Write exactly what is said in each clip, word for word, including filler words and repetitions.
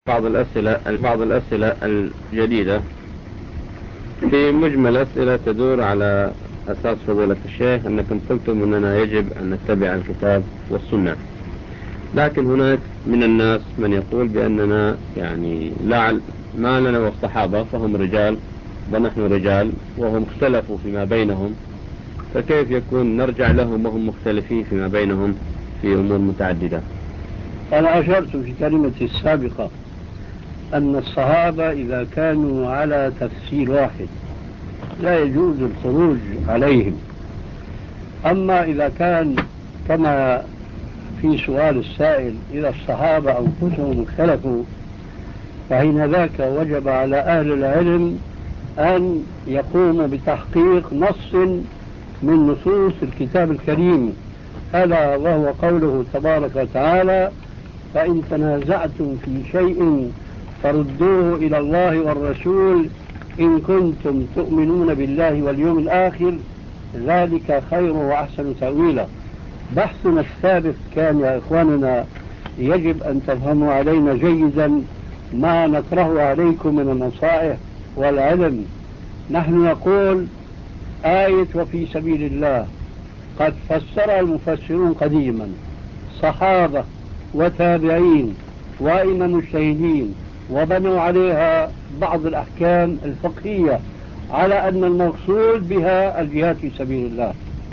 بعض الأسئلة بعض الأسئلة الجديدة في مجمل أسئلة تدور على أساس فضيلة الشيخ أنكم قلتم أننا يجب أن نتبع الكتاب والسنة، لكن هناك من الناس من يقول بأننا يعني لا ما لنا والصحابة فهم رجال ونحن رجال وهم اختلفوا فيما بينهم، فكيف يكون نرجع لهم وهم مختلفين فيما بينهم في أمور متعددة؟ أنا أشرت في كلمتي السابقة أن الصحابة إذا كانوا على تفسير واحد لا يجوز الخروج عليهم. أما إذا كان كما في سؤال السائل إذا الصحابة أنفسهم اختلفوا، فحين ذاك وجب على أهل العلم أن يقوموا بتحقيق نص من نصوص الكتاب الكريم، هذا وهو قوله تبارك وتعالى: فإن تنازعتم في شيء فردوه إلى الله والرسول إن كنتم تؤمنون بالله واليوم الآخر ذلك خير وأحسن تأويلا. بحثنا السابق كان يا إخواننا يجب أن تفهموا علينا جيدا ما نطرحه عليكم من النصائح والعلم. نحن نقول آية وفي سبيل الله قد فسرها المفسرون قديما، صحابة وتابعين وأئمة مجتهدين، وبنوا عليها بعض الأحكام الفقهية على أن المقصود بها الجهاد في سبيل الله.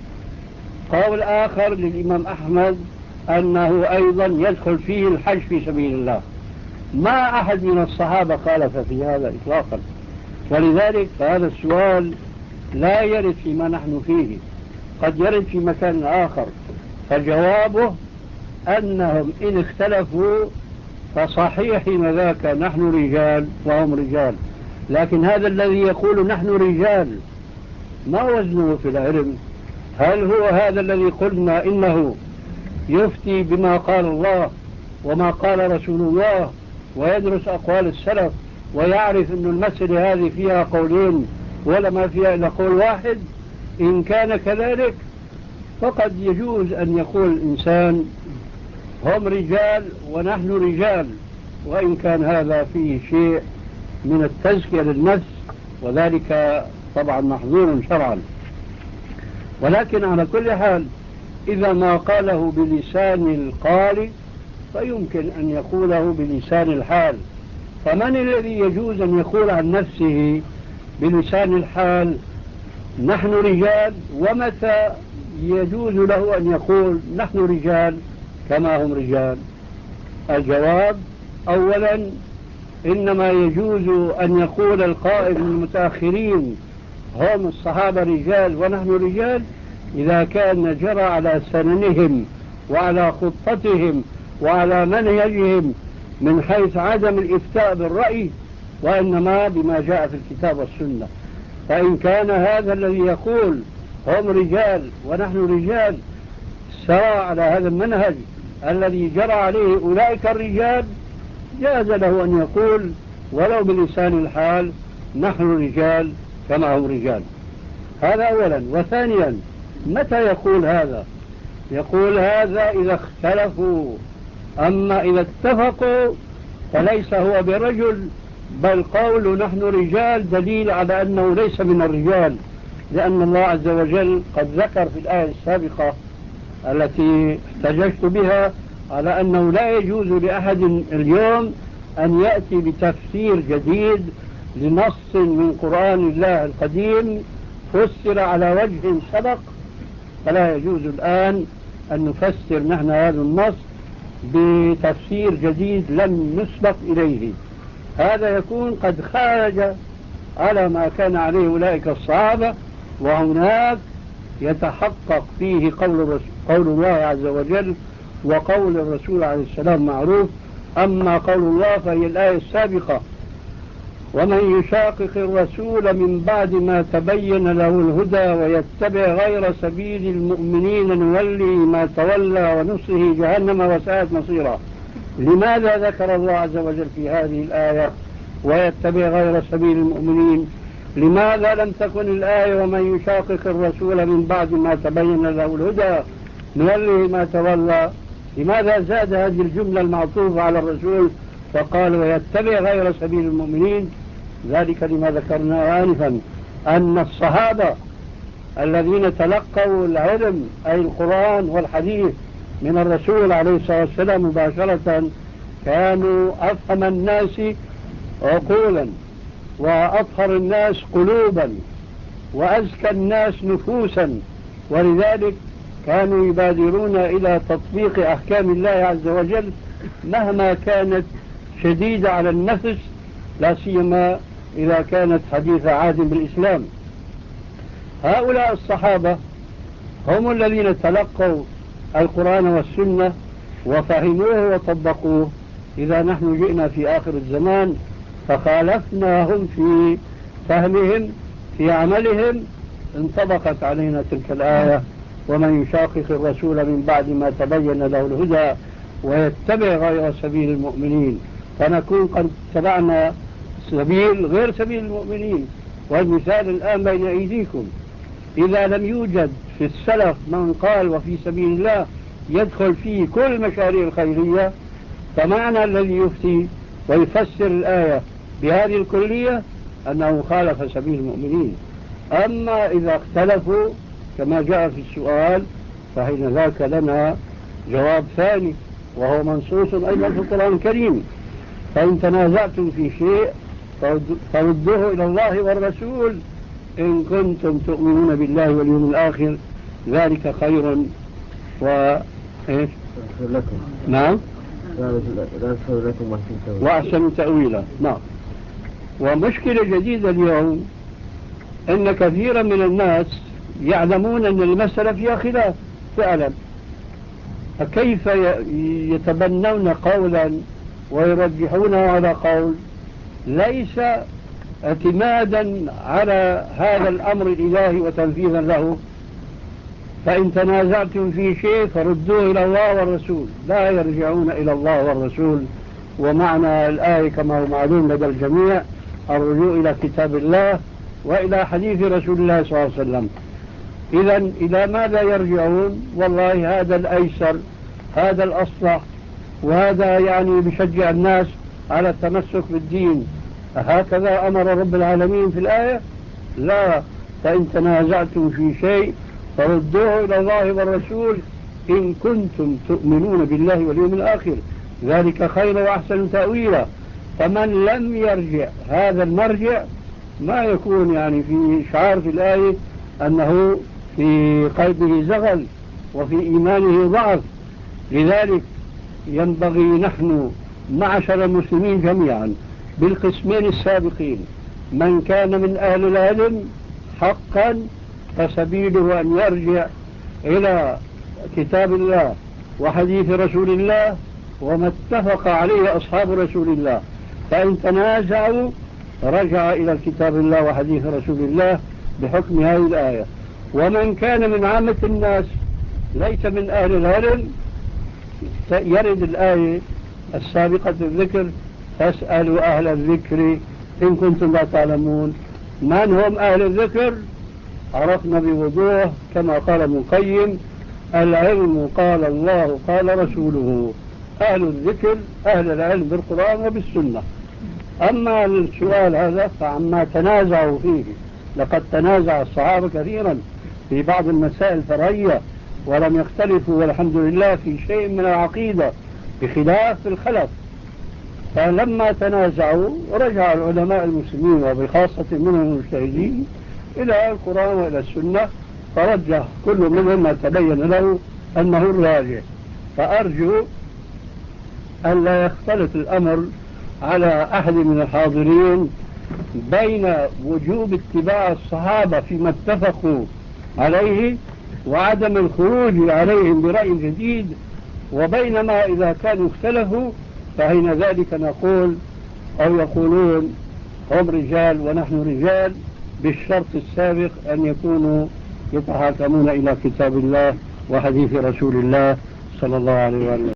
قول آخر للإمام أحمد أنه أيضا يدخل فيه الحج في سبيل الله. ما أحد من الصحابة خالف في هذا إطلاقا، ولذلك هذا السؤال لا يرد فيما نحن فيه، قد يرد في مكان آخر. فجوابه أنهم إن اختلفوا فصحيح ذاك نحن رجال وهم رجال، لكن هذا الذي يقول نحن رجال ما وزنه في العلم؟ هل هو هذا الذي قلنا إنه يفتي بما قال الله وما قال رسول الله ويدرس أقوال السلف ويعرف أن المسألة هذه فيها قولين ولا ما فيها إلا قول واحد؟ إن كان كذلك فقد يجوز أن يقول الإنسان هم رجال ونحن رجال، وإن كان هذا فيه شيء من التزكية للنفس، وذلك طبعا محظور شرعا. ولكن على كل حال إذا ما قاله بلسان القارئ فيمكن أن يقوله بلسان الحال. فمن الذي يجوز أن يقول عن نفسه بلسان الحال نحن رجال، ومتى يجوز له أن يقول نحن رجال كما هم رجال؟ الجواب: أولا إنما يجوز أن يقول القائل المتأخرين هم الصحابة رجال ونحن رجال إذا كان جرى على سننهم وعلى خطتهم وعلى منهجهم من حيث عدم الإفتاء بالرأي، وإنما بما جاء في الكتاب والسنة. فإن كان هذا الذي يقول هم رجال ونحن رجال سواء على هذا المنهج الذي جرى عليه أولئك الرجال، جاز له أن يقول ولو بلسان الحال نحن رجال كما هم رجال. هذا أولا. وثانيا، متى يقول هذا؟ يقول هذا إذا اختلفوا، أما إذا اتفقوا فليس هو برجل، بل قول نحن رجال دليل على أنه ليس من الرجال، لأن الله عز وجل قد ذكر في الآية السابقة التي احتججت بها على أنه لا يجوز لأحد اليوم أن يأتي بتفسير جديد لنص من قرآن الله القديم فسر على وجه سبق، فلا يجوز الآن أن نفسر نحن هذا النص بتفسير جديد لم نسبق إليه. هذا يكون قد خرج على ما كان عليه أولئك الصحابة، وهناك يتحقق فيه قول, قول الله عز وجل وقول الرسول عليه السلام معروف. أما قول الله فهي الآية السابقة: ومن يشاقق الرسول من بعد ما تبين له الهدى ويتبع غير سبيل المؤمنين نولي ما تولى ونصره جهنم وساءت مصيرا. لماذا ذكر الله عز وجل في هذه الآية ويتبع غير سبيل المؤمنين؟ لماذا لم تكن الآية ومن يشاقق الرسول من بعد ما تبين له الهدى نولي ما تولى؟ لماذا زاد هذه الجملة المعطوفة على الرسول فقال ويتبع غير سبيل المؤمنين، ذلك لما ذكرنا آنفا أن الصحابة الذين تلقوا العلم أي القرآن والحديث من الرسول عليه الصلاة والسلام مباشرة كانوا أفهم الناس عقولا وأطهر الناس قلوبا وأزكى الناس نفوسا، ولذلك كانوا يبادرون إلى تطبيق أحكام الله عز وجل مهما كانت شديدة على النفس، لا سيما إذا كانت حديث عهد بالإسلام. هؤلاء الصحابة هم الذين تلقوا القرآن والسنة وفهموه وطبقوه. إذا نحن جئنا في آخر الزمان فخالفناهم في فهمهم في عملهم، انطبقت علينا تلك الآية: ومن يشاقق الرسول من بعد ما تبين له الهدى ويتبع غير سبيل المؤمنين، فنكون قد اتبعنا سبيل غير سبيل المؤمنين. والمثال الآن بين أيديكم، إذا لم يوجد في السلف من قال وفي سبيل الله يدخل فيه كل مشاريع الخيرية، فمعنى الذي يفتي ويفسر الآية بهذه الكلية أنه خالف سبيل المؤمنين. أما إذا اختلفوا كما جاء في السؤال فحين ذاك لنا جواب ثاني وهو منصوص أيضا في القرآن الكريم: فإن تنازعتم في شيء فردوه إلى الله والرسول إن كنتم تؤمنون بالله واليوم الآخر، ذلك خير و إيش؟ لكم. نعم. لكم وأحسن تأويلا. نعم. ومشكلة جديدة اليوم أن كثيرا من الناس يعلمون أن المسألة فيها خلاف فعلا، فكيف يتبنون قولا ويرجحونه على قول ليس اعتمادا على هذا الأمر الإلهي وتنفيذا له؟ فإن تنازعتم في شيء فردوه إلى الله والرسول، لا يرجعون إلى الله والرسول. ومعنى الآية كما هو معلوم لدى الجميع الرجوع إلى كتاب الله وإلى حديث رسول الله صلى الله عليه وسلم. إذا إلى ماذا يرجعون؟ والله هذا الأيسر، هذا الأصلح، وهذا يعني بشجع الناس على التمسك بالدين. هكذا أمر رب العالمين في الآية؟ لا. فإن تنازعتم في شيء فردوه إلى الله والرسول إن كنتم تؤمنون بالله واليوم الآخر، ذلك خير وأحسن تأويلا. فمن لم يرجع هذا المرجع ما يكون يعني في إشعار في الآية أنه في قلبه زغل وفي إيمانه ضعف. لذلك ينبغي نحن معشر المسلمين جميعا بالقسمين السابقين: من كان من أهل العلم حقا فسبيله أن يرجع إلى كتاب الله وحديث رسول الله وما اتفق عليه أصحاب رسول الله، فإن تنازعوا رجع إلى كتاب الله وحديث رسول الله بحكم هذه الآية. ومن كان من عامة الناس ليس من أهل العلم يرد الآية السابقة الذكر: فاسألوا أهل الذكر إن كنتم لا تعلمون. من هم أهل الذكر؟ عرفنا بوضوح كما قال ابن القيم: العلم قال الله قال رسوله. أهل الذكر أهل العلم بالقرآن وبالسنة. أما السؤال هذا فعما تنازعوا فيه، لقد تنازع الصحابة كثيرا في بعض المسائل الفرعية ولم يختلفوا والحمد لله في شيء من العقيدة بخلاف الخلف. فلما تنازعوا رجع العلماء المسلمين وبخاصة منهم المجتهدين إلى القرآن وإلى السنة، فرجح كل منهم ما تبين له أنه الراجح. فأرجو أن لا يختلط الأمر على أحد من الحاضرين بين وجوب اتباع الصحابة فيما اتفقوا عليه وعدم الخروج عليهم برأي جديد، وبينما إذا كانوا اختلفوا فحين ذلك نقول أو يقولون هم رجال ونحن رجال، بالشرط السابق أن يكونوا يتحاكمون إلى كتاب الله وحديث رسول الله صلى الله عليه وسلم.